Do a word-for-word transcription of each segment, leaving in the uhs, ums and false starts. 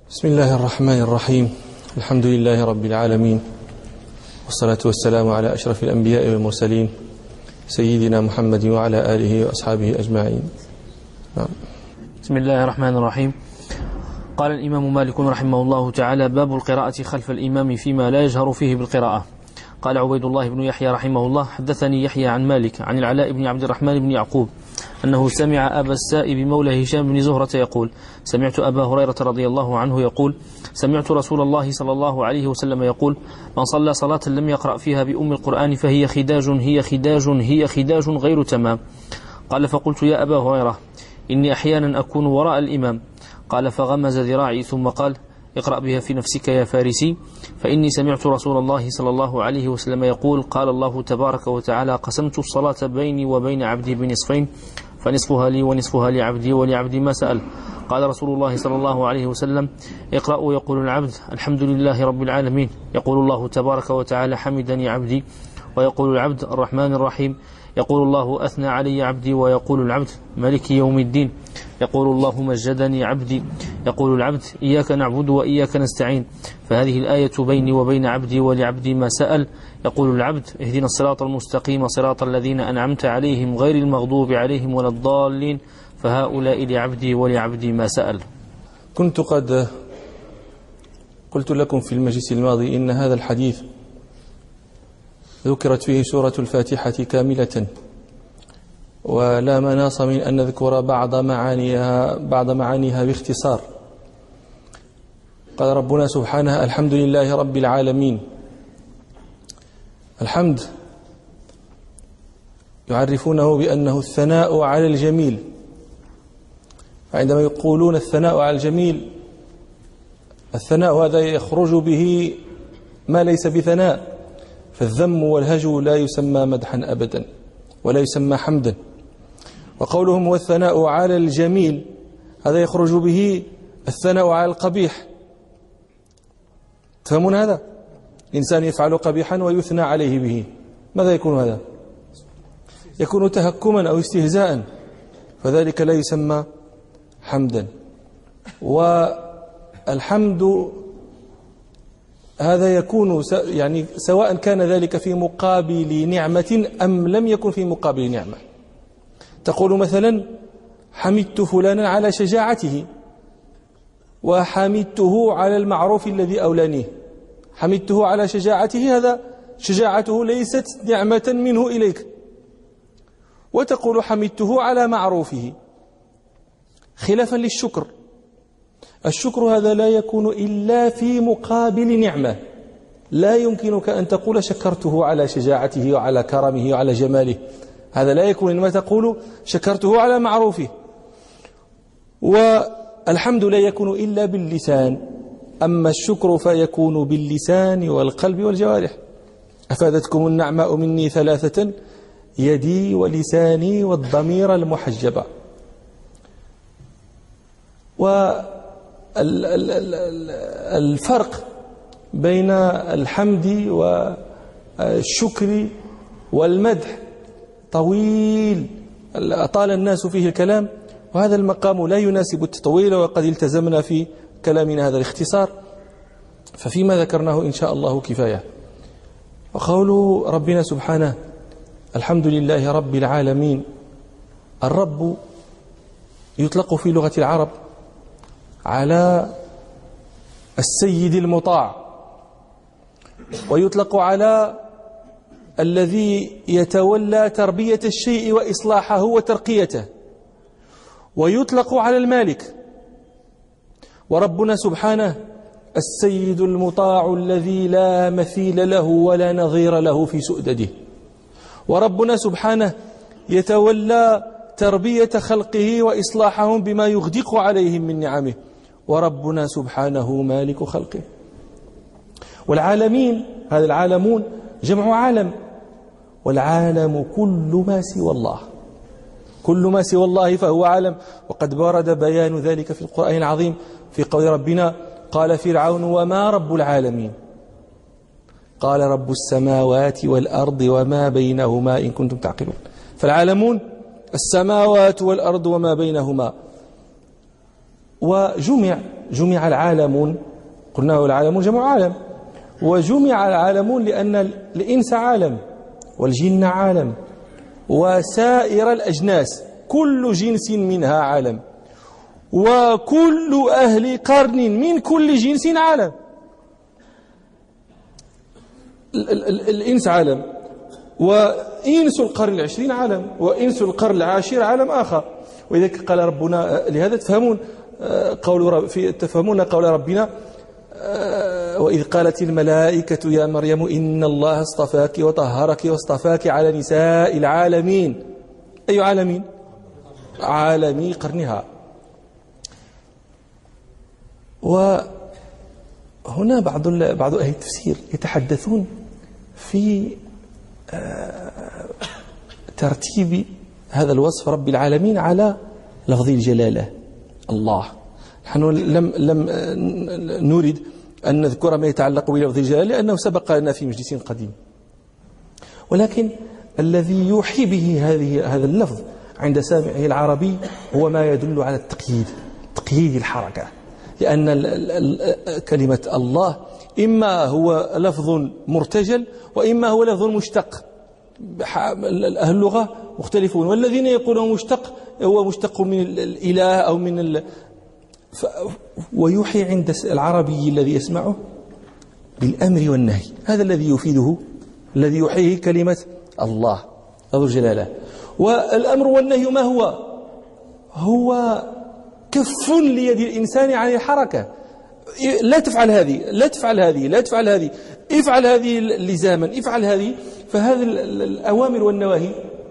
بسم الله الرحمن الرحيم. الحمد لله رب العالمين، والصلاة والسلام على أشرف الأنبياء والمرسلين سيدنا محمد وعلى آله وأصحابه أجمعين. نعم. بسم الله الرحمن الرحيم. قال الإمام مالك رحمه الله تعالى: باب القراءة خلف الإمام فيما لا يجهر فيه بالقراءة. قال عبيد الله بن يحيى رحمه الله: حدثني يحيى عن مالك عن العلاء بن عبد الرحمن بن يعقوب أنه سمع أبا السائب مولى هشام بن زهرة يقول: سمعت أبا هريرة رضي الله عنه يقول: سمعت رسول الله صلى الله عليه وسلم يقول: من صلى صلاة لم يقرأ فيها بأم القرآن فهي خداج هي خداج هي خداج غير تمام. قال: فقلت: يا أبا هريرة، إني أحيانا أكون وراء الإمام. قال: فغمز ذراعي ثم قال: اقرأ بها في نفسك يا فارسي، فإني سمعت رسول الله صلى الله عليه وسلم يقول: قال الله تبارك وتعالى: قسمت الصلاة بيني وبين عبدي بنصفين، فنصفها لي ونصفها لعبدي ولعبدي ما سأل. قال رسول الله صلى الله عليه وسلم: اقرأوا يقول العبد: الحمد لله رب العالمين. يقول الله تبارك وتعالى: حمدني عبدي. ويقول العبد: الرحمن الرحيم. يقول الله: أثنى علي عبدي. ويقول العبد: ملك يوم الدين. يقول الله: مجدني عبدي. يقول العبد: إياك نعبد وإياك نستعين. فهذه الآية بيني وبين عبدي ولعبدي ما سأل. يقول العبد: اهدنا الصراط المستقيم صراط الذين أنعمت عليهم غير المغضوب عليهم ولا الضالين. فهؤلاء لعبدي ولعبدي ما سأل. كنت قد قلت لكم في المجلس الماضي إن هذا الحديث ذكرت فيه سورة الفاتحة كاملة، ولا مناص من أن نذكر بعض معانيها بعض معانيها باختصار. قال ربنا سبحانه: الحمد لله رب العالمين. الحمد يعرفونه بأنه الثناء على الجميل، عندما يقولون الثناء على الجميل، الثناء هذا يخرج به ما ليس بثناء، فالذم والهجو لا يسمى مدحا أبدا ولا يسمى حمدا. وقولهم والثناء على الجميل، هذا يخرج به الثناء على القبيح. تفهمون هذا؟ الإنسان يفعل قبيحا ويثنى عليه به، ماذا يكون هذا؟ يكون تهكما أو استهزاء، فذلك لا يسمى حمدا. والحمد هذا يكون يعني سواء كان ذلك في مقابل نعمة أم لم يكن في مقابل نعمة. تقول مثلا: حمدت فلانا على شجاعته، وحمدته على المعروف الذي أولانيه. حمدته على شجاعته، هذا شجاعته ليست نعمة منه إليك. وتقول: حمدته على معروفه، خلافا للشكر. الشكر هذا لا يكون إلا في مقابل نعمة. لا يمكنك أن تقول شكرته على شجاعته وعلى كرمه وعلى جماله، هذا لا يكون. إنما تقول شكرته على معروفه. والحمد لا يكون إلا باللسان، أما الشكر فيكون باللسان والقلب والجوارح. أفادتكم النعماء مني ثلاثة: يدي ولساني والضمير المحجبة. والفرق بين الحمد والشكر والمدح طويل، أطال الناس فيه الكلام، وهذا المقام لا يناسب التطويل، وقد التزمنا في كلامنا هذا الاختصار، ففيما ذكرناه إن شاء الله كفاية. وقول ربنا سبحانه: الحمد لله رب العالمين. الرب يطلق في لغة العرب على السيد المطاع، ويطلق على الذي يتولى تربية الشيء وإصلاحه وترقيته، ويطلق على المالك. وربنا سبحانه السيد المطاع الذي لا مثيل له ولا نظير له في سؤدده. وربنا سبحانه يتولى تربية خلقه وإصلاحهم بما يغدق عليهم من نعمه. وربنا سبحانه مالك خلقه. والعالمين، هذا العالمون جمع عالم، والعالم كل ما سوى الله، كل ما سوى الله فهو عالم. وقد ورد بيان ذلك في القرآن العظيم في قول ربنا: قال فرعون وما رب العالمين؟ قال: رب السماوات والأرض وما بينهما إن كنتم تعقلون. فالعالمون السماوات والأرض وما بينهما. وجمع جمع العالمون، قلنا العالمون جمع عالم، وجمع العالمون لأن الإنس عالم والجن عالم وسائر الأجناس كل جنس منها عالم، وكل أهل قرن من كل جنس عالم. الإنس عالم، وإنس القرن العشرين عالم، وإنس القرن العاشر عالم آخر. ولذلك قال ربنا، لهذا تفهمون قول في تفهمون قول ربنا وإذ قالت الملائكة يا مريم إن الله اصطفاك وطهرك واصطفاك على نساء العالمين. أي عالمين؟ عالمي قرنها. وهنا بعض بعض أهل التفسير يتحدثون في ترتيب هذا الوصف رب العالمين على لفظ الجلالة الله. نحن لم لم نريد أن نذكر ما يتعلق بلفظ الجلالة لأنه سبق لنا في مجلس قديم، ولكن الذي يوحي به هذه هذا اللفظ عند سامعه العربي هو ما يدل على التقييد، تقييد الحركة، لأن كلمة الله إما هو لفظ مرتجل وإما هو لفظ مشتق. أهل اللغة مختلفون، والذين يقولون مشتق هو مشتق من الإله أو من ال... ف... ويوحي عند العربي الذي يسمعه بالأمر والنهي، هذا الذي يفيده، الذي يوحيه كلمة الله ذو الجلالة. والأمر والنهي ما هو؟ هو كف ليد الإنسان عن الحركة، لا تفعل هذه، لا تفعل هذه، لا تفعل هذه، افعل هذه لزاما، افعل هذه. فهذه الأوامر والنواهي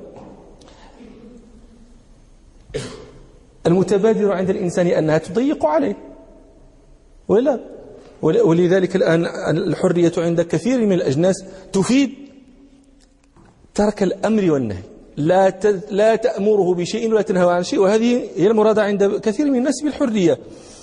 المتبادر عند الإنسان أنها تضيق عليه، ولا ولذلك الآن الحرية عند كثير من الأجناس تفيد ترك الأمر والنهي، لا لا تأمره بشيء ولا تنهى عن شيء، وهذه هي المراد عند كثير من الناس بالحرية.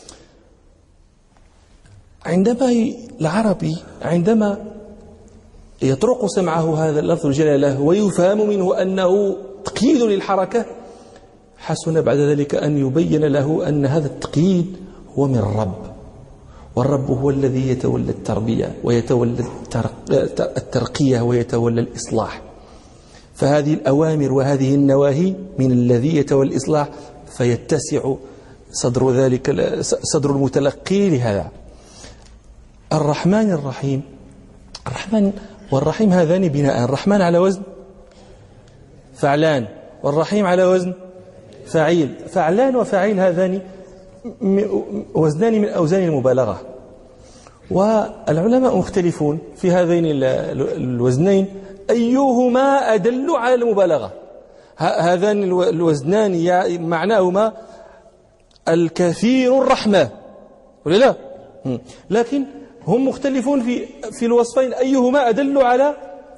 عندما العربي عندما يطرق سمعه هذا اللفظ الجلالة ويفهم منه أنه تقييد للحركة، حسن بعد ذلك أن يبين له أن هذا التقييد هو من الرب، والرب هو الذي يتولى التربية ويتولى الترقية ويتولى الإصلاح. فهذه الأوامر وهذه النواهي من الذي يتولى الإصلاح، فيتسع صدر ذلك صدر المتلقي لهذا. الرحمن الرحيم، الرحمن والرحيم هذان بناء، الرحمن على وزن فعلان والرحيم على وزن فعيل. فعلان وفعيل هذان وزنان من أوزان المبالغة، والعلماء مختلفون في هذين الوزنين أيهما أدل على المبالغة. هذان الوزنان معناهما الكثير الرحمة ولا لا؟ لكن هم مختلفون في في الوصفين، أيهما أدل على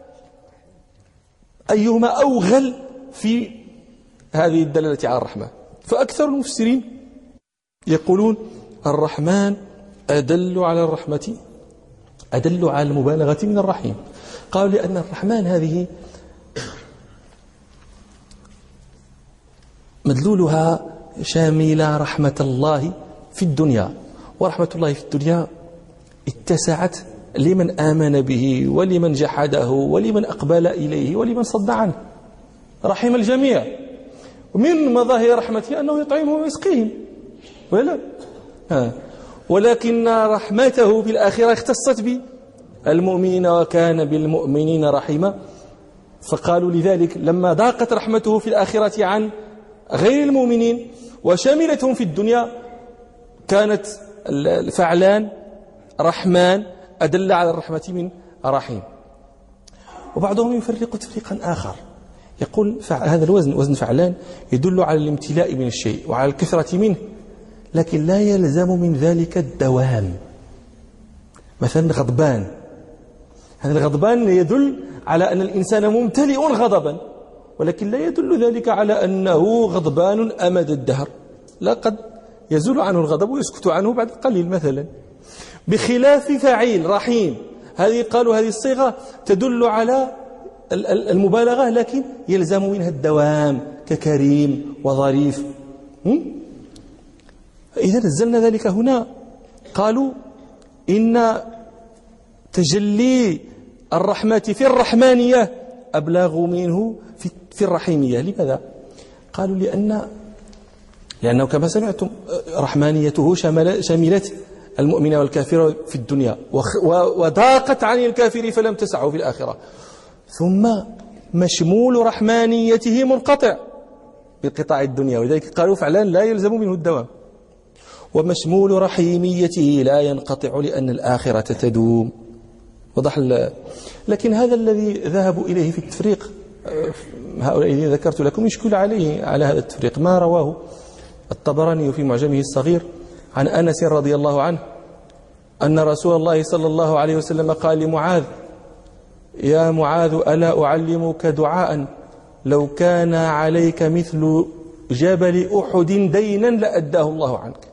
أيهما أوغل في هذه الدلالة على الرحمة. فأكثر المفسرين يقولون الرحمن أدل على الرحمة، أدل على المبالغة من الرحيم. قالوا لأن الرحمن هذه مدلولها شاملة رحمة الله في الدنيا، ورحمة الله في الدنيا اتسعت لمن آمن به ولمن جحده ولمن أقبل إليه ولمن صد عنه، رحم الجميع. ومن مظاهر رحمته أنه يطعمهم ويسقيهم ولا ها. ولكن رحمته في الآخرة اختصت بالمؤمنين وكان بالمؤمنين رحيما. فقالوا لذلك لما ضاقت رحمته في الآخرة عن غير المؤمنين وشملتهم في الدنيا كانت الفعلان رحمن أدل على الرحمة من رحيم. وبعضهم يفرق تفريقا آخر، يقول هذا الوزن وزن فعلان يدل على الامتلاء من الشيء وعلى الكثرة منه، لكن لا يلزم من ذلك الدوام. مثلا غضبان، هذا الغضبان يدل على أن الإنسان ممتلئ غضبا، ولكن لا يدل ذلك على أنه غضبان أمد الدهر، لا، قد يزول عنه الغضب ويسكت عنه بعد قليل مثلا. بخلاف فعيل رحيم، هذه قالوا هذه الصيغة تدل على المبالغة لكن يلزم منها الدوام ككريم وظريف. إذا نزلنا ذلك هنا قالوا إن تجلي الرحمة في الرحمانية أبلغ منه في الرحيمية. لماذا؟ قالوا لأن لأنه كما سمعتم رحمانيته شملت المؤمن والكافر في الدنيا وضاقت عن الكافر فلم تسعه في الآخرة، ثم مشمول رحمانيته منقطع بقطاع الدنيا، ولذلك قالوا فعلا لا يلزم منه الدوام، ومشمول رحيميته لا ينقطع لأن الآخرة تدوم. وضح. لكن هذا الذي ذهبوا إليه في التفريق، هؤلاء الذين ذكرت لكم، يشكل عليه على هذا التفريق ما رواه الطبراني في معجمه الصغير عن أنس رضي الله عنه أن رسول الله صلى الله عليه وسلم قال لمعاذ: يا معاذ ألا أعلمك دعاء لو كان عليك مثل جبل أحد دينا لأداه الله عنك.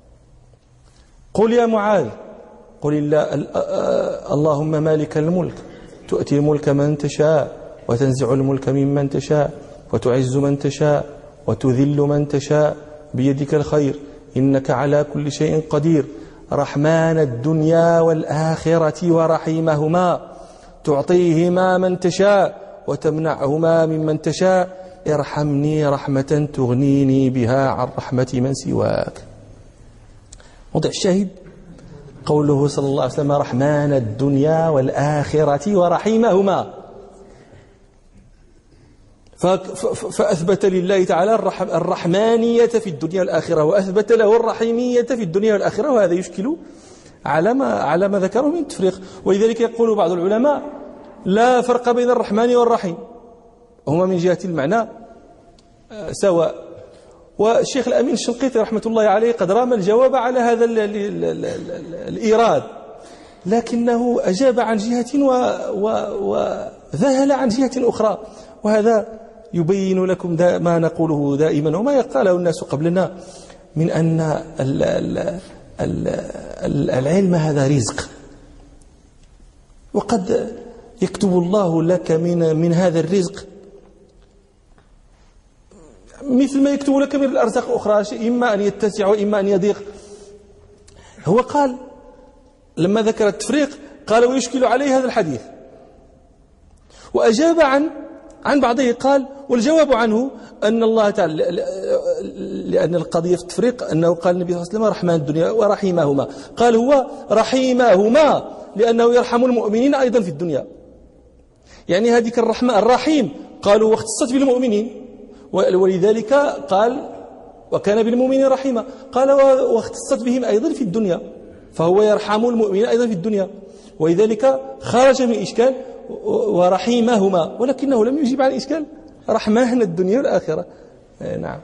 قل يا معاذ، قل الله اللهم مالك الملك تؤتي الملك من تشاء وتنزع الملك ممن تشاء وتعز من تشاء وتذل من تشاء بيدك الخير إنك على كل شيء قدير، رحمن الدنيا والآخرة ورحيمهما تعطيهما من تشاء وتمنعهما ممن تشاء، ارحمني رحمة تغنيني بها عن رحمة من سواك. موضع الشاهد قوله صلى الله عليه وسلم: رحمن الدنيا والآخرة ورحيمهما. فأثبت لله تعالى الرحمانية في الدنيا والآخرة، وأثبت له الرحيمية في الدنيا والآخرة، وهذا يشكل على ما على ما ذكره من التفريق. ولذلك يقول بعض العلماء: لا فرق بين الرحمن والرحيم، هما من جهة المعنى سواء. والشيخ الأمين الشنقيطي رحمة الله عليه قد رام الجواب على هذا الإيراد، لكنه أجاب عن جهة وذهل عن جهة أخرى، وهذا يبين لكم ما نقوله دائما وما يقاله الناس قبلنا من أن العلم هذا رزق، وقد يكتب الله لك من من هذا الرزق مثل ما يكتب لك من الأرزاق الأخرى، إما أن يتسع وإما أن يضيق. هو قال لما ذكر التفريق قال: ويشكل عليه هذا الحديث، وأجاب عن عن بعضه قال: والجواب عنه أن الله تعالى، لأن القضية في التفريق أنه قال النبي صلى الله عليه وسلم: رحمن الدنيا ورحيمهما، قال هو رحيمهما لأنه يرحم المؤمنين أيضا في الدنيا. يعني هذيك الرحمة الرحيم قالوا واختصت بالمؤمنين، ولذلك قال: وكان بالمؤمنين رحيما، قال واختصت بهم أيضا في الدنيا، فهو يرحم المؤمنين أيضا في الدنيا، ولذلك خرج من إشكال ورحيمهما، ولكنه لم يجيب عن إشكال رحمن الدنيا والآخرة. نعم.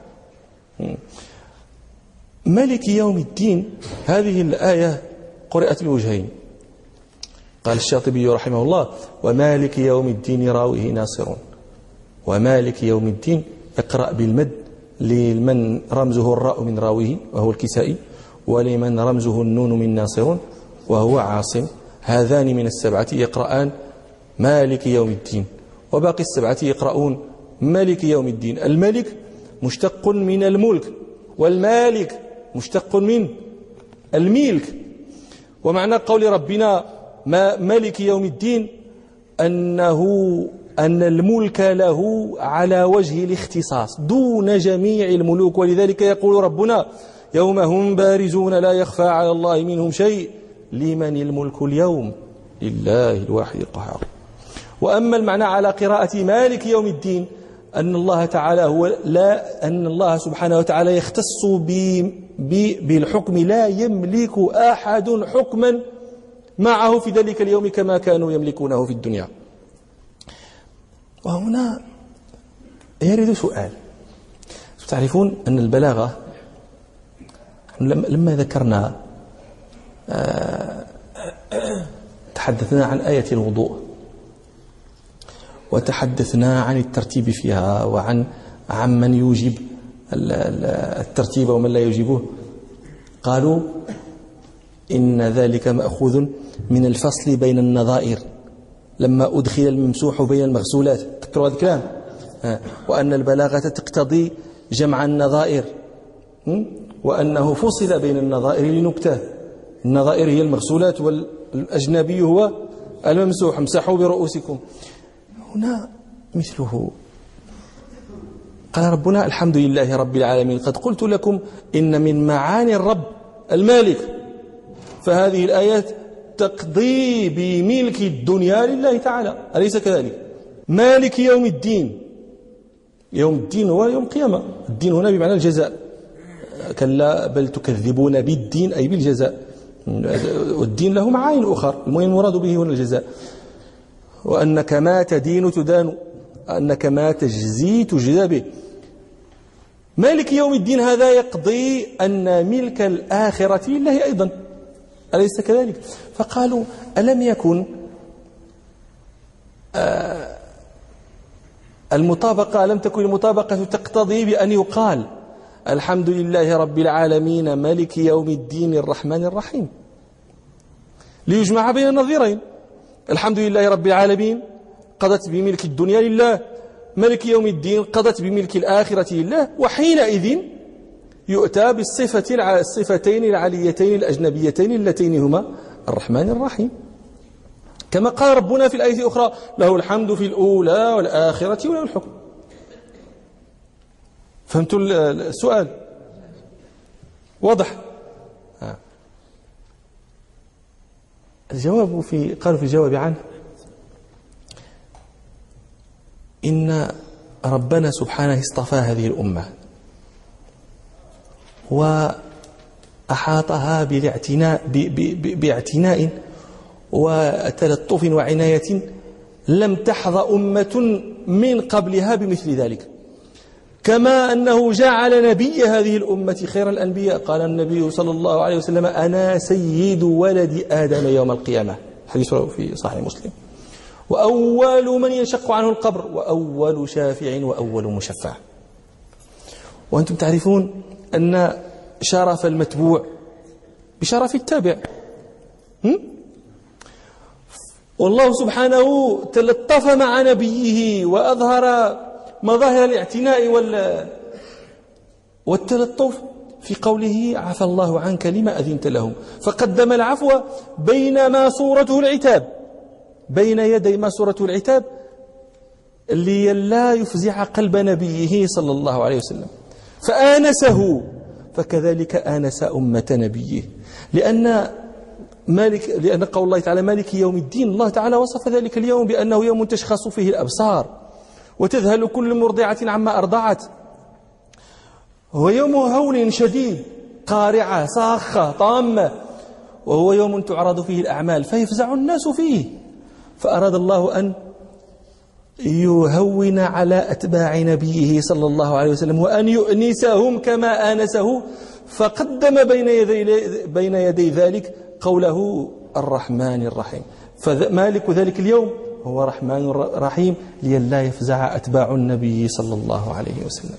مالك يوم الدين، هذه الآية قرأت بوجهين. قال الشاطبي رحمه الله: ومالك يوم الدين راويه ناصرون. ومالك يوم الدين اقرأ بالمد لمن رمزه الراء من راويه وهو الكسائي، ولمن رمزه النون من ناصرون وهو عاصم. هذان من السبعة يقرآن مالك يوم الدين، وباقي السبعة يقرؤون مالك يوم الدين. الملك مشتق من الملك، والمالك مشتق من الملك. ومعنى قول ربنا ما مالك يوم الدين أنه أن الملك له على وجه الاختصاص دون جميع الملوك، ولذلك يقول ربنا: يوم هم بارزون لا يخفى على الله منهم شيء لمن الملك اليوم لله الواحد القهار. وأما المعنى على قراءة مالك يوم الدين أن الله تعالى هو لا أن الله سبحانه وتعالى يختص بالحكم، لا يملك أحد حكما معه في ذلك اليوم كما كانوا يملكونه في الدنيا. وهنا يرد سؤال. تعرفون أن البلاغة لما ذكرنا تحدثنا عن آية الوضوء، وتحدثنا عن الترتيب فيها وعن عمن يوجب الترتيب ومن لا يوجبه. قالوا إن ذلك مأخوذ من الفصل بين النظائر لما أدخل الممسوح بين المغسولات. تذكروا هذا الكلام؟ وأن البلاغة تقتضي جمع النظائر، وأنه فصل بين النظائر لنكتة النظائر هي المغسولات والأجنبي هو الممسوح، امسحوا برؤوسكم. هنا مثله قال ربنا الحمد لله رب العالمين قد قلت لكم إن من معاني الرب المالك، فهذه الآيات تقضي بملك الدنيا لله تعالى، أليس كذلك؟ مالك يوم الدين، يوم الدين هو يوم القيامة، الدين هنا بمعنى الجزاء، كلا بل تكذبون بالدين أي بالجزاء، والدين له معاني أخرى، المهم المراد به هنا الجزاء. وأنك ما تدين تدان، أنك ما تجزي تجزى به. مالك يوم الدين هذا يقضي أن ملك الآخرة لله أيضا، أليس كذلك؟ فقالوا ألم يكن آه المطابقة لم تكن المطابقة تقتضي بأن يقال الحمد لله رب العالمين مالك يوم الدين الرحمن الرحيم، ليجمع بين النظيرين. الحمد لله رب العالمين قضت بملك الدنيا لله، ملك يوم الدين قضت بملك الآخرة لله، وحينئذ يؤتى بالصفة الصفتين العليتين الأجنبيتين اللتين هما الرحمن الرحيم، كما قال ربنا في الآية الأخرى له الحمد في الأولى والآخرة وله الحكم. فهمتوا السؤال؟ واضح؟ الجواب في قالوا في الجواب عنه إن ربنا سبحانه اصطفى هذه الأمة وأحاطها بالاعتناء باعتناء وتلطف وعناية لم تحظى أمة من قبلها بمثل ذلك، كما أنه جعل نبي هذه الأمة خير الأنبياء. قال النبي صلى الله عليه وسلم أنا سيد ولد آدم يوم القيامة، حديث في صحيح مسلم، وأول من ينشق عنه القبر، وأول شافع وأول مشفع. وأنتم تعرفون أن شرف المتبوع بشرف التابع، والله سبحانه تلطف مع نبيه وأظهر مظاهر الاعتناء والتلطف في قوله عفى الله عنك لما أذنت لهم، فقدم العفو بينما صورته العتاب، بين يدي ما صورته العتاب ليلا يفزع قلب نبيه صلى الله عليه وسلم، فآنسه، فكذلك آنس أمة نبيه، لأن مالك لأن قول الله تعالى مالك يوم الدين، الله تعالى وصف ذلك اليوم بأنه يوم تشخص فيه الأبصار وتذهل كل مرضعة عما أرضعت، هو يوم هول شديد، قارعة صاخة طامة، وهو يوم تعرض فيه الأعمال فيفزع الناس فيه، فأراد الله أن يهون على أتباع نبيه صلى الله عليه وسلم وأن يؤنسهم كما آنسه، فقدم بين يدي, بين يدي ذلك قوله الرحمن الرحيم، فمالك ذلك اليوم هو رحمن رحيم لئلا يفزع أتباع النبي صلى الله عليه وسلم.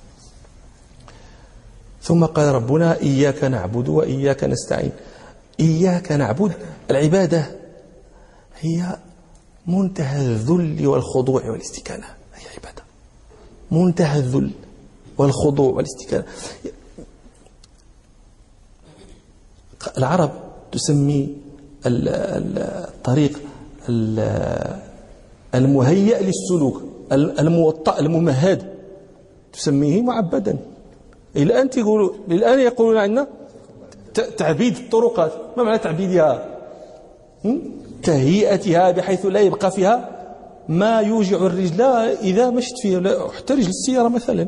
ثم قال ربنا إياك نعبد وإياك نستعين. إياك نعبد، العبادة هي منتهى الذل والخضوع والاستكانة، هي عبادة منتهى الذل والخضوع والاستكانة. العرب تسمي الطريق المهيأ للسلوك الموطأ الممهد تسميه معبدا. الآن تقولوا الآن يقولون عندنا تعبيد الطرقات. ما معنى تعبيدها؟ تهيئتها بحيث لا يبقى فيها ما يوجع الرجل إذا مشت فيها، حتى رجل السيارة مثلا.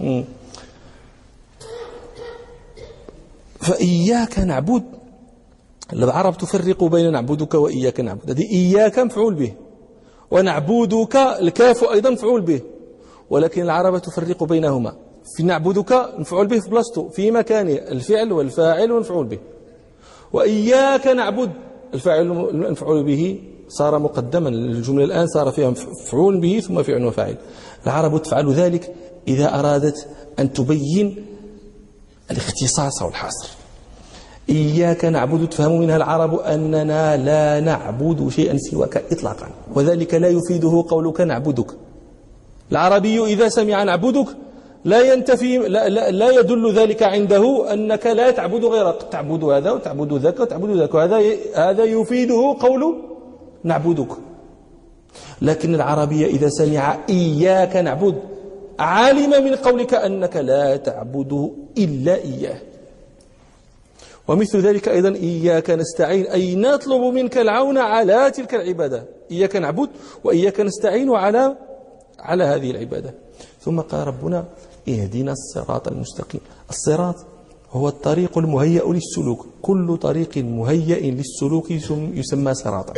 فإياك نعبد، العرب تفرق بين نعبدك وإياك نعبد. هذه إياك مفعول به، ونعبدك الكاف أيضا مفعول به، ولكن العرب تفرق بينهما. في نعبدك مفعول به في بلاصته في مكانه الفعل والفاعل والمفعول به، وإياك نعبد الفاعل المفعول به صار مقدما، الجملة الآن صار فيها مفعول به ثم فعل وفاعل. العرب تفعل ذلك إذا أرادت أن تبين الاختصاص والحصر. إياك نعبد تفهم منها العرب أننا لا نعبد شيئا سواك إطلاقا، وذلك لا يفيده قولك نعبدك. العربي إذا سمع نعبدك لا ينتفي لا, لا, لا يدل ذلك عنده أنك لا تعبد غيره، تعبد هذا وتعبد ذاك وتعبد ذاك، وهذا هذا يفيده قول نعبدك. لكن العربية إذا سمع إياك نعبد علم من قولك أنك لا تعبد إلا إياه. ومثل ذلك أيضا إياك نستعين، أي نطلب منك العون على تلك العبادة. إياك نعبد وإياك نستعين على على هذه العبادة. ثم قال ربنا اهدنا الصراط المستقيم. الصراط هو الطريق المهيأ للسلوك، كل طريق مهيأ للسلوك يسمى صراطا.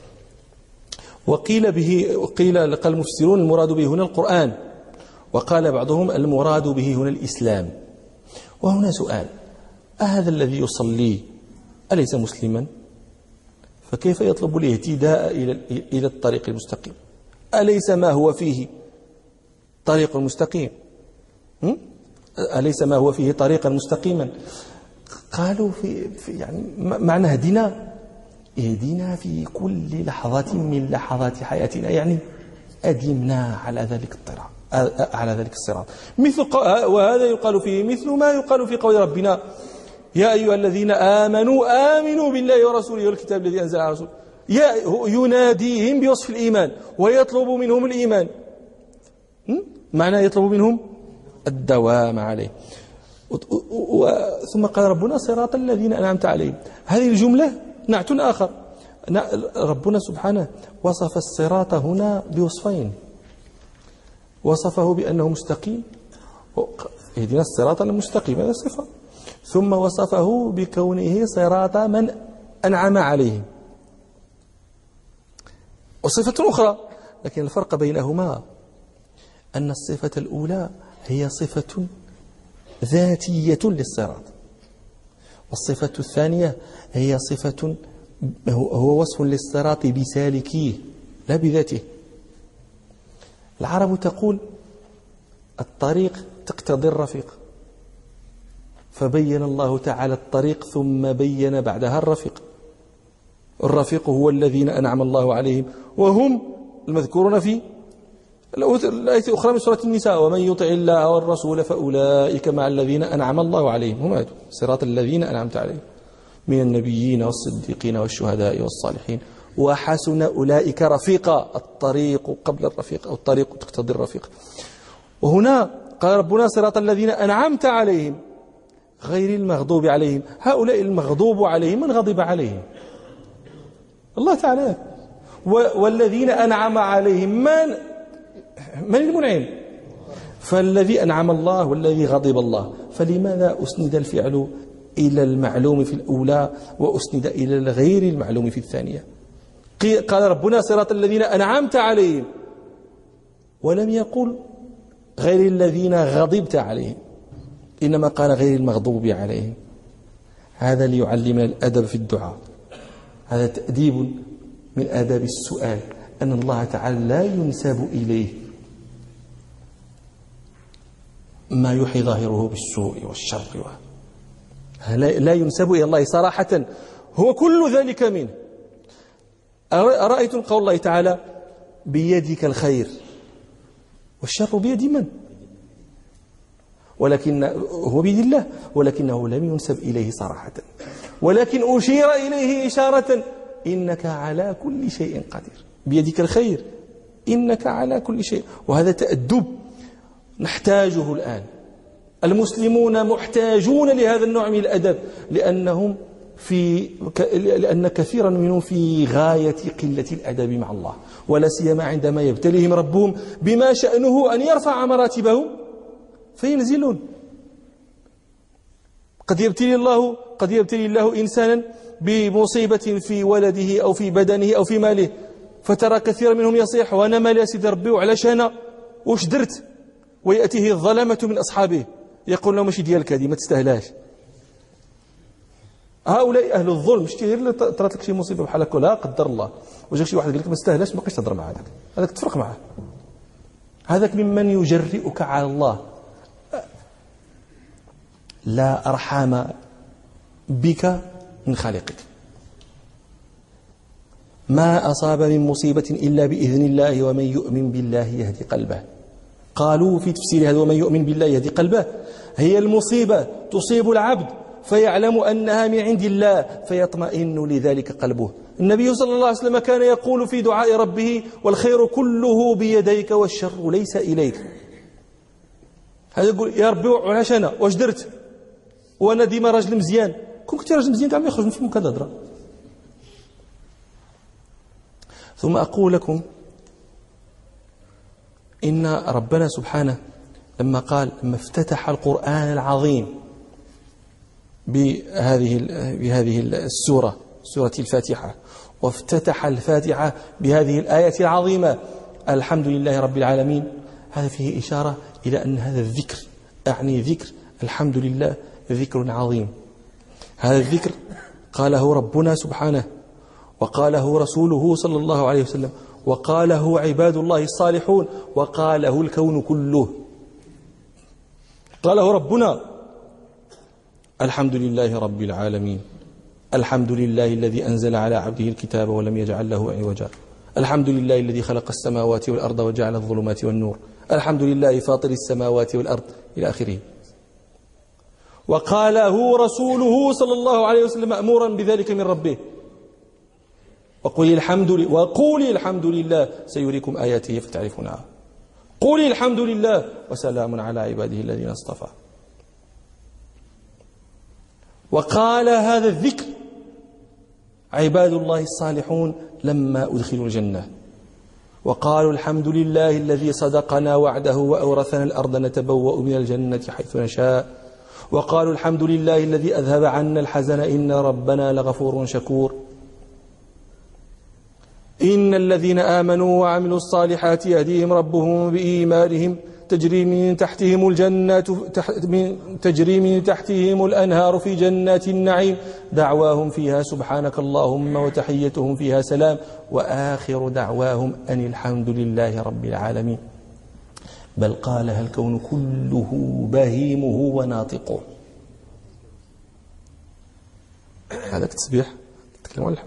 وقيل به قيل قال المفسرون المراد به هنا القرآن، وقال بعضهم المراد به هنا الإسلام. وهنا سؤال: أهذا الذي يصلي أليس مسلما؟ فكيف يطلب الاهتداء إلى إلى الطريق المستقيم؟ أليس ما هو فيه طريق مستقيم؟ أليس ما هو فيه طريقا مستقيما؟ قالوا في, في يعني معنى اهدنا اهدنا في كل لحظة من لحظات حياتنا، يعني أدمنا على ذلك الطريق على ذلك الصراط. مثل وهذا يقال فيه مثل ما يقال في قول ربنا يا أيها الذين آمنوا آمنوا بالله ورسوله والكتاب الذي أنزل على رسوله، يناديهم بوصف الإيمان ويطلب منهم الإيمان، معنى يطلب منهم الدوام عليه. ثم قال ربنا صراط الذين أنعمت عليهم. هذه الجملة نعت آخر، ربنا سبحانه وصف الصراط هنا بوصفين، وصفه بأنه مستقيم، اهدنا الصراط المستقيم، هذا صفة، ثم وصفه بكونه صراط من أنعم عليهم، وصفة أخرى. لكن الفرق بينهما أن الصفة الأولى هي صفة ذاتية للصراط، والصفة الثانية هي صفة هو وصف للصراط بسالكيه لا بذاته. العرب تقول الطريق تقتضي الرفيق، فبين الله تعالى الطريق ثم بين بعدها الرفيق. الرفيق هو الذين أنعم الله عليهم، وهم المذكورون في الآية الأخرى من سورة النساء: ومن يطع الله والرسول فأولئك مع الذين أنعم الله عليهم. هم هذول صراط الذين أنعمت عليهم من النبيين والصديقين والشهداء والصالحين وحسن أولئك رفيقا. الطريق قبل الرفيق، أو الطريق تقتضي الرفيق. وهنا قال ربنا صراط الذين أنعمت عليهم غير المغضوب عليهم. هؤلاء المغضوب عليهم من غضب عليهم؟ الله تعالى. والذين أنعم عليهم من من المنعم؟ فالذي أنعم الله والذي غضب الله. فلماذا أسند الفعل إلى المعلوم في الأولى وأسند إلى الغير المعلوم في الثانية؟ قال ربنا صراط الذين أنعمت عليهم، ولم يقل غير الذين غضبت عليهم، إنما قال غير المغضوب عليهم. هذا ليعلمنا الأدب في الدعاء، هذا تأديب من آداب السؤال، أن الله تعالى لا ينسب إليه ما يوحي ظاهره بالسوء والشر، لا ينسب إلى الله صراحة، هو كل ذلك منه. أرأيتم قول الله تعالى بيدك الخير والشر بيد من؟ ولكن هو بيد الله، ولكنه لم ينسب إليه صراحة، ولكن أشير إليه إشارة: إنك على كل شيء قدير، بيدك الخير، إنك على كل شيء. وهذا تأدب نحتاجه الآن. المسلمون محتاجون لهذا النوع من الأدب، لأنهم في لأن كثيرا منهم في غاية قلة الأدب مع الله، ولا سيما عندما يبتليهم ربهم بما شأنه أن يرفع مراتبهم فينزلون. قد يبتلي الله قد يبتلي الله إنسانا بمصيبة في ولده أو في بدنه أو في ماله، فترى كثيرا منهم يصيح: وأنا مالي يا سيدي ربي وعلاش أنا وش درت؟ ويأتيه الظلمة من أصحابه يقول لهم: ماشي ديالك هذه، ما تستاهلاش. هؤلاء أهل الظلم. شتي غير طرات لك شي مصيبة بحال هكا، لا قدر الله، وجاك شي واحد قال لك ما تستاهلاش، ما بقيتش تهضر مع هذاك، هذاك تفرق معه، هذاك ممن يجرئك على الله. لا أرحام بك من خالقك. ما أصاب من مصيبة إلا بإذن الله، ومن يؤمن بالله يهدي قلبه. قالوا في تفسير هذا ومن يؤمن بالله يهدي قلبه، هي المصيبة تصيب العبد فيعلم أنها من عند الله فيطمئن لذلك قلبه. النبي صلى الله عليه وسلم كان يقول في دعاء ربه: والخير كله بيديك والشر ليس إليك. هذا يقول: يا ربي وعلاش أنا واش درت وأنا ديما راجل مزيان؟ كون كنت راجل مزيان تعمل يخرج من فمك هذا الهضرة. ثم أقول لكم إن ربنا سبحانه لما قال لما افتتح القرآن العظيم بهذه بهذه السورة سورة الفاتحة، وافتتح الفاتحة بهذه الآية العظيمة الحمد لله رب العالمين، هذا فيه إشارة إلى أن هذا الذكر، أعني ذكر الحمد لله ذكر عظيم. هذا الذكر قاله ربنا سبحانه، وقاله رسوله صلى الله عليه وسلم، وقاله عباد الله الصالحون، وقاله الكون كله. قاله ربنا: الحمد لله رب العالمين، الحمد لله الذي أنزل على عبده الكتاب ولم يجعل له عوجا، الحمد لله الذي خلق السماوات والأرض وجعل الظلمات والنور، الحمد لله فاطر السماوات والأرض إلى آخره. وقاله رسوله صلى الله عليه وسلم مأمورا بذلك من ربه: وقولي الحمد لله وقولي الحمد لله سيريكم آياته فتعرفونها، قولي الحمد لله وسلام على عباده الذين اصطفى. وقال هذا الذكر عباد الله الصالحون لما أدخلوا الجنة، وقالوا الحمد لله الذي صدقنا وعده وأورثنا الأرض نتبوأ من الجنة حيث نشاء، وقالوا الحمد لله الذي أذهب عنا الحزن إن ربنا لغفور شكور. إن الذين آمنوا وعملوا الصالحات يهديهم ربهم بإيمانهم تجري من تحتهم الجنات تجري من تحتهم الأنهار في جنات النعيم دعواهم فيها سبحانك اللهم وتحيتهم فيها سلام وآخر دعواهم أن الحمد لله رب العالمين. بل قالها الكون كله بهيمه وناطقه. هذا التسبيح تتكلم عن الحمد.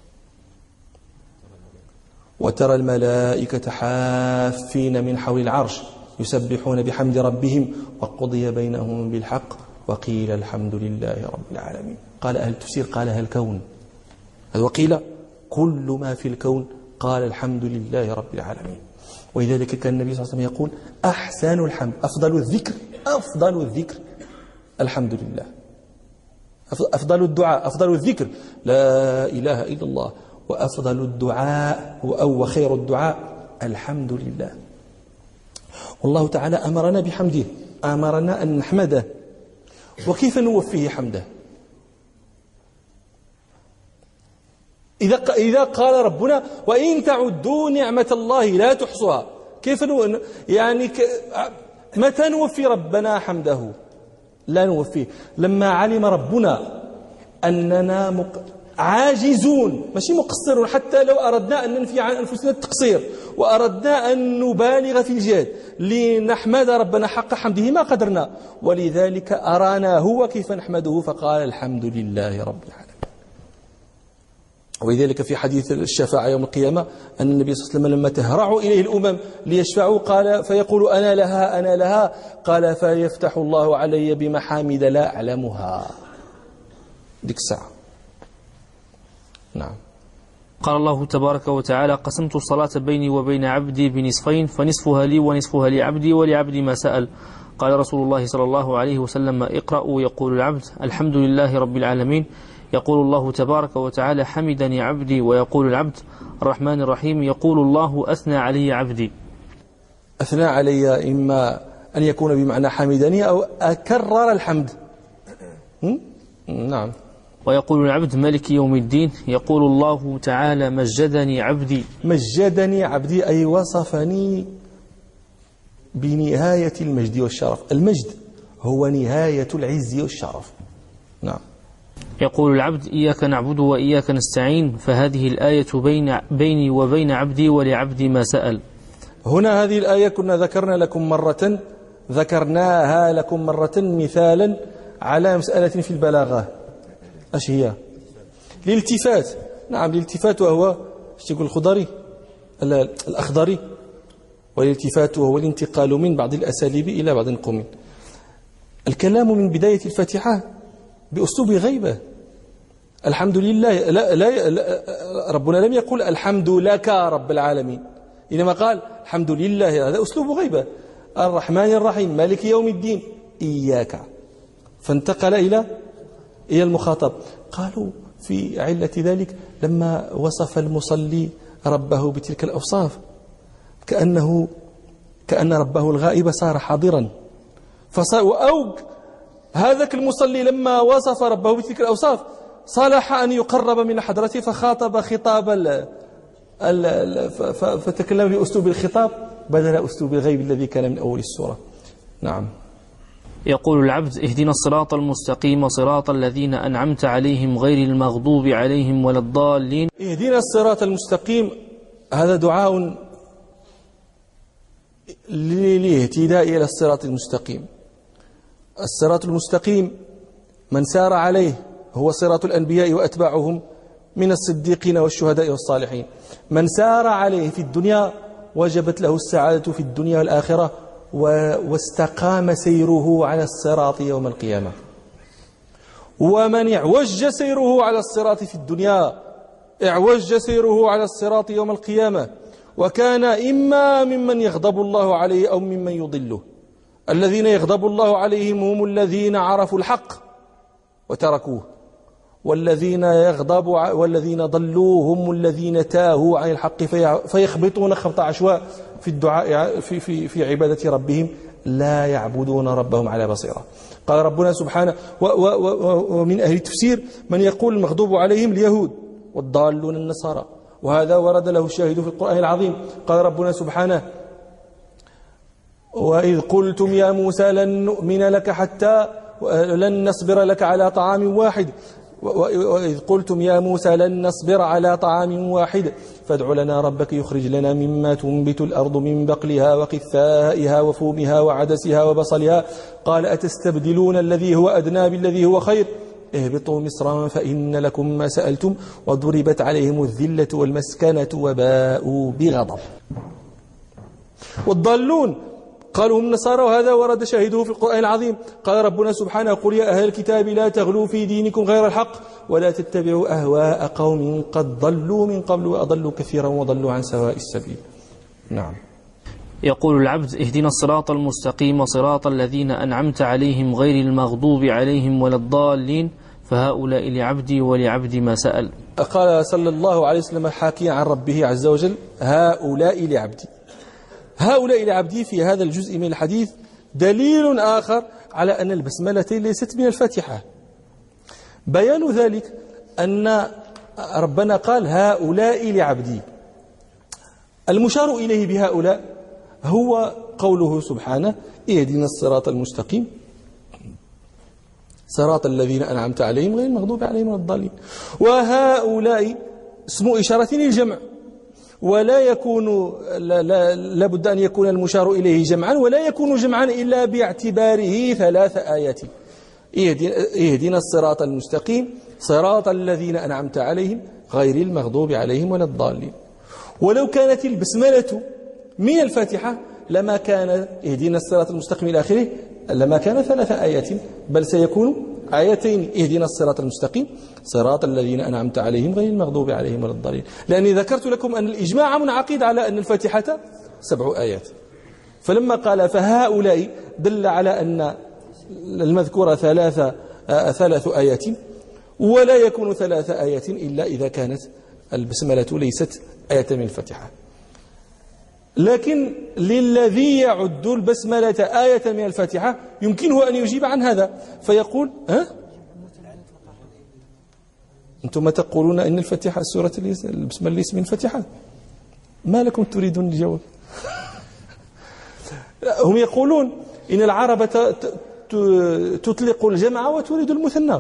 وترى الملائكة حافين من حول العرش يسبحون بحمد ربهم وقضي بينهم بالحق وقيل الحمد لله رب العالمين. قال أهل التفسير قالها الكون، وقيل كل ما في الكون قال الحمد لله رب العالمين. ولذلك كان النبي صلى الله عليه وسلم يقول أحسن الحمد أفضل الذكر أفضل الذكر الحمد لله، أفضل الدعاء أفضل الذكر لا إله إلا الله، وأفضل الدعاء أو خير الدعاء الحمد لله. والله تعالى أمرنا بحمده، أمرنا أن نحمده. وكيف نوفيه حمده؟ إذا إذا قال ربنا وإن تعدوا نعمة الله لا تحصوها، كيف نو يعني ك... متى نوفي ربنا حمده؟ لا نوفيه لما علم ربنا أننا مق... عاجزون ماشي مقصرون، حتى لو أردنا أن ننفي عن أنفسنا التقصير وأردنا أن نبالغ في الجهد لنحمد ربنا حق حمده ما قدرنا، ولذلك أرانا هو كيف نحمده فقال الحمد لله رب العالمين. ولذلك في حديث الشفاعة يوم القيامة أن النبي صلى الله عليه وسلم لما تهرع إليه الأمم ليشفعوا قال فيقول أنا لها أنا لها قال فيفتح الله علي بمحامد لا أعلمها. ديك الساعة. نعم. قال الله تبارك وتعالى قسمت الصلاة بيني وبين عبدي بنصفين فنصفها لي ونصفها لعبدي ولعبدي ما سأل. قال رسول الله صلى الله عليه وسلم اقرأوا يقول العبد الحمد لله رب العالمين، يقول الله تبارك وتعالى حمدني عبدي، ويقول العبد الرحمن الرحيم، يقول الله أثنى علي عبدي. أثنى علي إما أن يكون بمعنى حمدني أو أكرر الحمد. نعم. ويقول العبد ملك يوم الدين، يقول الله تعالى مجدني عبدي. مجدني عبدي أي وصفني بنهاية المجد والشرف. المجد هو نهاية العز والشرف. نعم. يقول العبد إياك نعبد وإياك نستعين، فهذه الآية بين بيني وبين عبدي ولعبدي ما سأل. هنا هذه الآية كنا ذكرنا لكم مرة ذكرناها لكم مرة مثالا على مسألة في البلاغة. اش هي؟ الالتفات. نعم الالتفات، وهو اش يقول الخضري الأخضري والالتفات وهو الانتقال من بعض الأساليب إلى بعض القوم. الكلام من بداية الفاتحة بأسلوب غيبة. الحمد لله لا لا لا ربنا لم يقل الحمد لك رب العالمين، إنما قال الحمد لله. هذا أسلوب غيبة. الرحمن الرحيم مالك يوم الدين إياك، فانتقل إلى إلى المخاطب. قالوا في علة ذلك لما وصف المصلي ربه بتلك الأوصاف كأنه كأن ربه الغائب صار حاضرا، فصار أو هذاك المصلي لما وصف ربه بتلك الأوصاف صالح أن يقرب من حضرته فخاطب خطاب ال ال فتكلم بأسلوب الخطاب بدل أسلوب الغيب الذي كان من أول السورة. نعم. يقول العبد: اهدنا الصراط المستقيم صراط الذين أنعمت عليهم غير المغضوب عليهم ولا الضالين. اهدنا الصراط المستقيم، هذا دعاء للاهتداء إلى الصراط المستقيم. الصراط المستقيم من سار عليه هو صراط الأنبياء وأتباعهم من الصديقين والشهداء والصالحين. من سار عليه في الدنيا وجبت له السعادة في الدنيا والآخرة واستقام سيره على الصراط يوم القيامة. ومن اعوج سيره على الصراط في الدنيا اعوج سيره على الصراط يوم القيامة، وكان إما ممن يغضب الله عليه أو ممن يضله. الذين يغضب الله عليهم هم الذين عرفوا الحق وتركوه، والذين يغضب والذين ضلوا هم الذين تاهوا عن الحق فيخبطون خبط عشواء في الدعاء في في في عبادة ربهم لا يعبدون ربهم على بصيرة. قال ربنا سبحانه: ومن أهل التفسير من يقول المغضوب عليهم اليهود والضالون النصارى، وهذا ورد له الشاهد في القرآن العظيم. قال ربنا سبحانه: وإذ قلتم يا موسى لن نؤمن لك حتى لن نصبر لك على طعام واحد وإذ قلتم يا موسى لن نصبر على طعام واحد فادع لنا ربك يخرج لنا مما تنبت الأرض من بقلها وقثائها وفومها وعدسها وبصلها قال أتستبدلون الذي هو أدنى بالذي هو خير اهبطوا مصرا فإن لكم ما سألتم وضربت عليهم الذلة والمسكنة وباءوا بغضب. والضالون قالوا هم نصارى، وهذا ورد شاهده في القرآن العظيم. قال ربنا سبحانه: قل يا أهل الكتاب لا تغلوا في دينكم غير الحق ولا تتبعوا أهواء قوم قد ضلوا من قبل وأضلوا كثيرا وضلوا عن سواء السبيل. نعم. يقول العبد: اهدنا الصراط المستقيم صراط الذين أنعمت عليهم غير المغضوب عليهم ولا الضالين فهؤلاء لعبدي ولعبدي ما سأل. قال صلى الله عليه وسلم حاكيا عن ربه عز وجل: هؤلاء لعبدي. هؤلاء لعبدي في هذا الجزء من الحديث دليل آخر على أن البسملة ليست من الفاتحة. بيان ذلك أن ربنا قال: هؤلاء لعبدي. المشار إليه بهؤلاء هو قوله سبحانه: اهدنا الصراط المستقيم صراط الذين أنعمت عليهم غير المغضوب عليهم ولا الضالين. وهؤلاء اسم إشارة للجمع، ولا يكون لا, لا, لا بد أن يكون المشار إليه جمعا، ولا يكون جمعا إلا باعتباره ثلاث آيات: اهدنا الصراط المستقيم صراط الذين أنعمت عليهم غير المغضوب عليهم ولا الضالين. ولو كانت البسملة من الفاتحة لما كان اهدنا الصراط المستقيم إلى آخره لما كان ثلاث آيات، بل سيكون آيتين: اهدنا الصراط المستقيم صراط الذين أنعمت عليهم غير المغضوب عليهم ولا الضالين. لأني ذكرت لكم أن الإجماع منعقد على أن الفاتحة سبع آيات، فلما قال فهؤلاء دل على أن المذكورة ثلاث ثلاث آيات، ولا يكون ثلاث آيات إلا إذا كانت البسملة ليست آية من الفاتحة. لكن للذي يعد البسملة آية من الفاتحة يمكنه أن يجيب عن هذا فيقول: ها؟ أنتم تقولون أن الفاتحة سورة البسملة ليس من الفاتحة، ما لكم تريدون الجواب؟ هم يقولون إن العرب تطلق الجمع وتريد المثنى،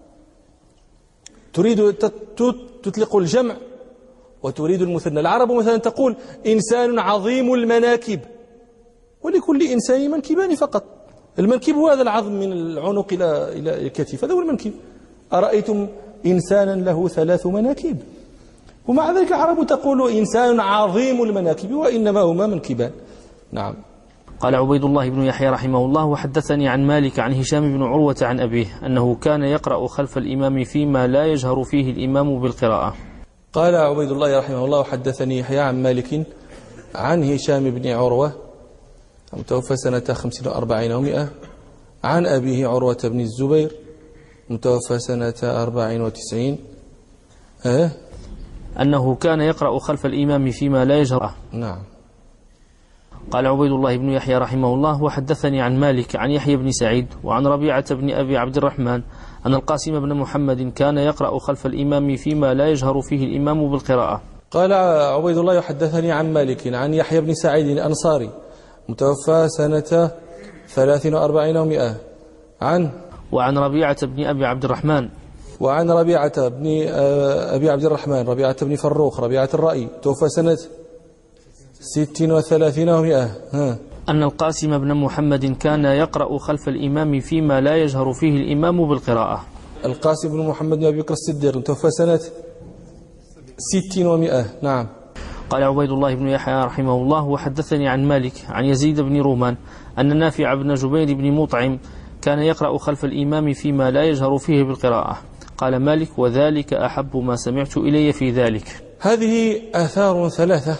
تريد تطلق الجمع وتريد المثنى. العرب مثلا تقول إنسان عظيم المناكب، ولكل إنسان منكبان فقط. المنكب هو هذا العظم من العنق إلى إلى الكتف، هذا هو المنكب. أرأيتم إنسانا له ثلاث مناكب؟ ومع ذلك العرب تقول إنسان عظيم المناكب، وإنما هما منكبان. نعم. قال عبيد الله بن يحيى رحمه الله وحدثني عن مالك عن هشام بن عروة عن أبيه أنه كان يقرأ خلف الإمام فيما لا يجهر فيه الإمام بالقراءة. قال عبيد الله رحمه الله وحدثني يحيى عن مالك عن هشام بن عروة متوفى سنة خمسين وأربعين ومئة عن أبيه عروة بن الزبير متوفى سنة أربعين وتسعين أه؟ أنه كان يقرأ خلف الإمام فيما لا يجهر. نعم. قال عبيد الله بن يحيى رحمه الله وحدثني عن مالك عن يحيى بن سعيد وعن ربيعة بن أبي عبد الرحمن أن القاسم بن محمد كان يقرأ خلف الإمام فيما لا يجهر فيه الإمام بالقراءة. قال عبيد الله يحدثني عن مالك عن يحيى بن سعيد الأنصاري متوفى سنة ثلاث وأربعين ومئة عن وعن ربيعة بن أبي عبد الرحمن وعن ربيعة بن أبي عبد الرحمن ربيعة بن فروخ ربيعة الرأي توفى سنة ست وثلاثين ومئة ها. أن القاسم بن محمد كان يقرأ خلف الإمام فيما لا يجهر فيه الإمام بالقراءة. القاسم بن محمد بن أبي بكر الصديق توفى سنة ست ومئة. نعم. قال عبيد الله بن يحيى رحمه الله وحدثني عن مالك عن يزيد بن رومان أن نافع بن جبير بن مطعم كان يقرأ خلف الإمام فيما لا يجهر فيه بالقراءة. قال مالك وذلك أحب ما سمعت إلي في ذلك. هذه آثار ثلاثة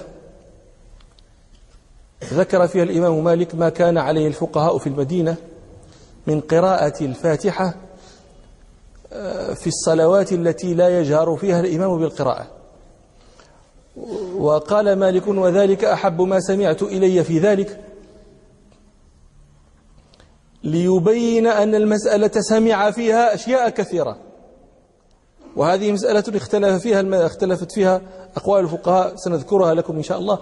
ذكر فيها الإمام مالك ما كان عليه الفقهاء في المدينة من قراءة الفاتحة في الصلوات التي لا يجهر فيها الإمام بالقراءة. وقال مالك وذلك أحب ما سمعت إلي في ذلك ليبين أن المسألة سمع فيها أشياء كثيرة، وهذه مسألة اختلف فيها اختلفت فيها أقوال الفقهاء سنذكرها لكم إن شاء الله.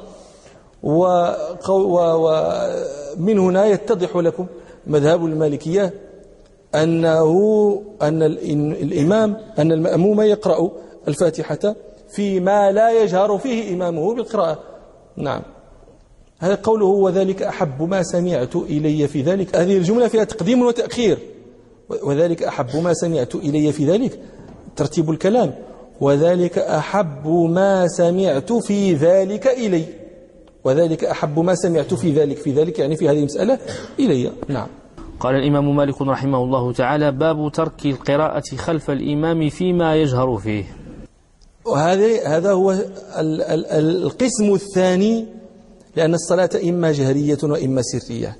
ومن هنا يتضح لكم مذهب المالكية أنه أن الإمام أن المأموم يقرأ الفاتحة فيما لا يجهر فيه إمامه بالقراءة. نعم. هذا قوله وذلك أحب ما سمعت إلي في ذلك، هذه الجملة فيها تقديم وتأخير. وذلك أحب ما سمعت إلي في ذلك ترتيب الكلام، وذلك أحب ما سمعت في ذلك إلي، وذلك أحب ما سمعت في ذلك في ذلك يعني في هذه المسألة إلي. نعم. قال الإمام مالك رحمه الله تعالى باب ترك القراءة خلف الإمام فيما يجهر فيه. وهذا هذا هو القسم الثاني، لأن الصلاة إما جهرية وإما سرية،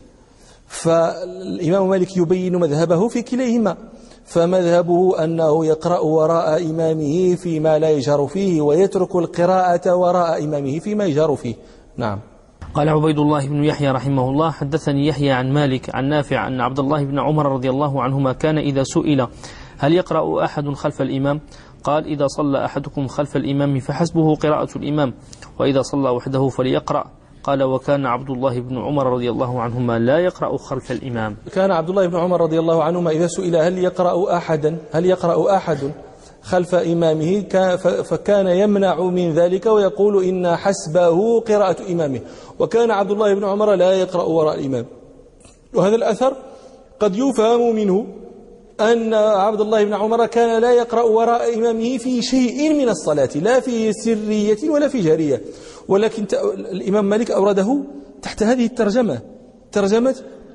فالإمام مالك يبين مذهبه في كليهما. فمذهبه أنه يقرأ وراء إمامه فيما لا يجهر فيه، ويترك القراءة وراء إمامه فيما يجهر فيه. نعم. قال عبيد الله بن يحيى رحمه الله حدثني يحيى عن مالك عن نافع أن عبد الله بن عمر رضي الله عنهما كان إذا سئل هل يقرأ أحد خلف الإمام قال إذا صلى أحدكم خلف الإمام فحسبه قراءة الإمام، وإذا صلى وحده فليقرأ. قال وكان عبد الله بن عمر رضي الله عنهما لا يقرأ خلف الإمام. كان عبد الله بن عمر رضي الله عنهما إذا سئل هل يقرأ أحدا هل يقرأ أحد خلف إمامه فكان يمنع من ذلك ويقول إن حسبه قراءة إمامه، وكان عبد الله بن عمر لا يقرأ وراء الإمام. وهذا الأثر قد يفهم منه أن عبد الله بن عمر كان لا يقرأ وراء إمامه في شيء من الصلاة، لا في سرية ولا في جهرية، ولكن الإمام مالك أورده تحت هذه الترجمة، ترجمة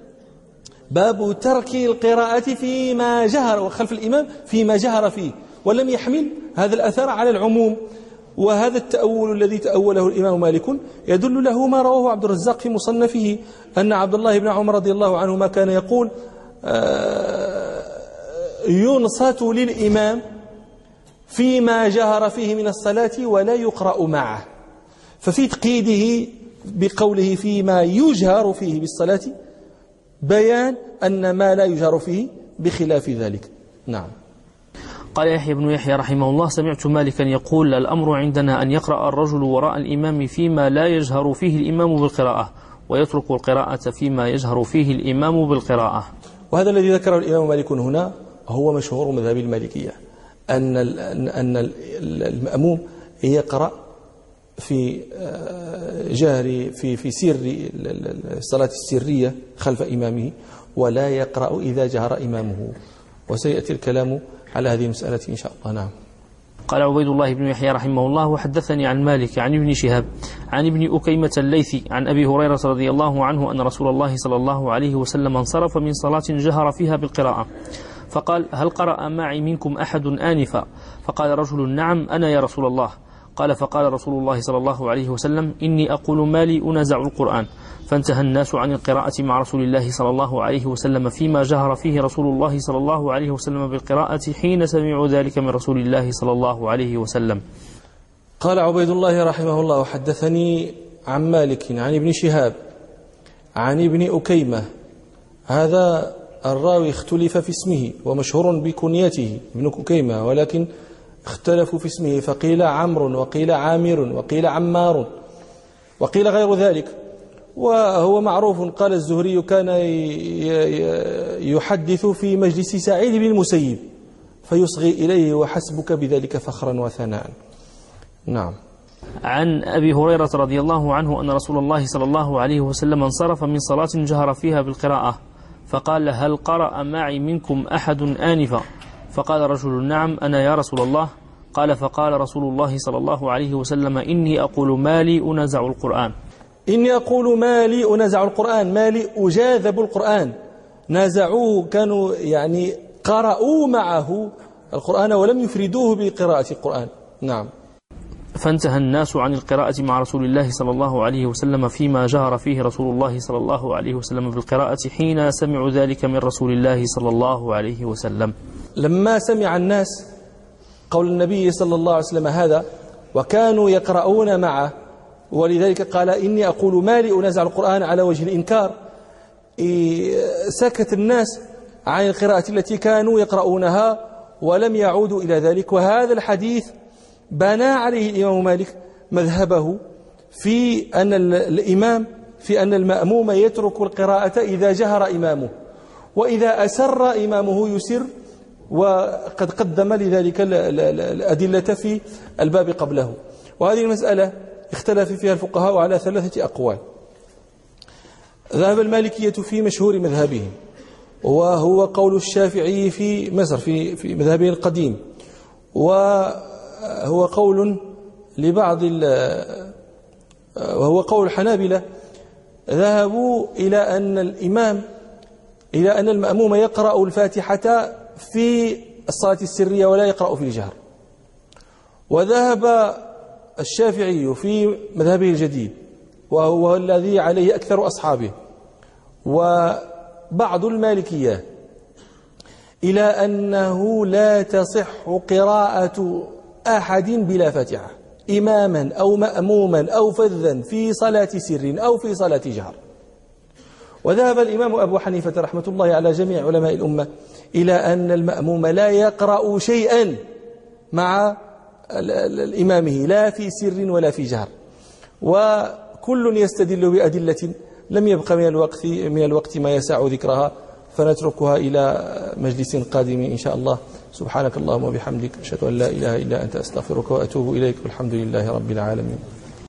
باب ترك القراءة فيما جهر وخلف الإمام فيما جهر فيه، ولم يحمل هذا الأثر على العموم. وهذا التأول الذي تأوله الإمام مالك يدل له ما رواه عبد الرزاق في مصنفه أن عبد الله بن عمر رضي الله عنهما كان يقول ينصت للإمام فيما جهر فيه من الصلاة ولا يقرأ معه، ففي تقييده بقوله فيما يجهر فيه بالصلاة بيان أن ما لا يجهر فيه بخلاف ذلك. نعم. قال يحيى بن يحيى رحمه الله سمعت مالكا يقول الأمر عندنا أن يقرأ الرجل وراء الإمام فيما لا يجهر فيه الإمام بالقراءة، ويترك القراءة فيما يجهر فيه الإمام بالقراءة. وهذا الذي ذكره الإمام مالك هنا هو مشهور مذهب المالكية، أن أن المأموم يقرأ في جهر في في سر الصلاة السرية خلف إمامه، ولا يقرأ إذا جهر إمامه، وسيأتي الكلام على هذه المسألة إن شاء الله. نعم. قال عبيد الله بن يحيى رحمه الله وحدثني عن مالك عن ابن شهاب عن ابن أكيمة الليثي عن أبي هريرة رضي الله عنه أن رسول الله صلى الله عليه وسلم انصرف من صلاة جهر فيها بالقراءة فقال هل قرأ معي منكم أحد آنفا؟ فقال رجل نعم أنا يا رسول الله. قال فقال رسول الله صلى الله عليه وسلم إني أقول ما لي أنازع القرآن. فانتهى الناس عن القراءة مع رسول الله صلى الله عليه وسلم فيما جهر فيه رسول الله صلى الله عليه وسلم بالقراءة حين سمعوا ذلك من رسول الله صلى الله عليه وسلم. قال عبيد الله رحمه الله وحدثني عن مالك عن ابن شهاب عن ابن أكيمة. هذا الراوي اختلف في اسمه ومشهور بكنيته ابن أكيمة، ولكن اختلفوا في اسمه، فقيل عمرو وقيل عامر وقيل عمار وقيل غير ذلك. وهو معروف، قال الزهري كان يحدث في مجلس سعيد بن المسيب فيصغي إليه وحسبك بذلك فخرا وثناء. نعم. عن أبي هريرة رضي الله عنه أن رسول الله صلى الله عليه وسلم انصرف من صلاة جهر فيها بالقراءة فقال هل قرأ معي منكم أحد آنفا؟ فقال رجل نعم أنا يا رسول الله. قال فقال رسول الله صلى الله عليه وسلم إني أقول ما لي أنازع القرآن. إني أقول ما لي أنازع القرآن، ما لي أجاذب القرآن. نازعوه، كانوا يعني قرأوا معه القرآن ولم يفردوه بقراءة القرآن. نعم. فانتهى الناس عن القراءة مع رسول الله صلى الله عليه وسلم فيما جهر فيه رسول الله صلى الله عليه وسلم بالقراءة حين سمعوا ذلك من رسول الله صلى الله عليه وسلم. لما سمع الناس قول النبي صلى الله عليه وسلم هذا وكانوا يقرؤون معه، ولذلك قال إني أقول ما لي أنازع القرآن على وجه الإنكار، سكت الناس عن القراءة التي كانوا يقرؤونها ولم يعودوا إلى ذلك. وهذا الحديث بنى عليه الإمام مالك مذهبه في أن الإمام في أن المأموم يترك القراءة إذا جهر إمامه، وإذا أسر إمامه يسر، وقد قدم لذلك الأدلة في الباب قبله. وهذه المسألة اختلف فيها الفقهاء على ثلاثة أقوال. ذهب المالكية في مشهور مذهبهم، وهو قول الشافعي في مصر في في مذهبه القديم، وهو قول لبعض وهو قول الحنابلة. ذهبوا إلى أن الإمام إلى أن المأموم يقرأ الفاتحة في الصلاة السرية ولا يقرأ في الجهر. وذهب الشافعي في مذهبه الجديد وهو الذي عليه أكثر أصحابه وبعض المالكية إلى أنه لا تصح قراءة أحد بلا فاتحة، إماما أو مأموما أو فذا، في صلاة سر أو في صلاة جهر. وذهب الإمام أبو حنيفة رحمة الله على جميع علماء الأمة إلى أن المأموم لا يقرأ شيئا مع الإمامه، لا في سر ولا في جهر. وكل يستدل بأدلة لم يبق من الوقت من الوقت ما يسع ذكرها، فنتركها إلى مجلس قادم إن شاء الله. سبحانك اللهم وبحمدك، أشهد أن لا إله إلا أنت، أستغفرك وأتوب إليك، والحمد لله رب العالمين.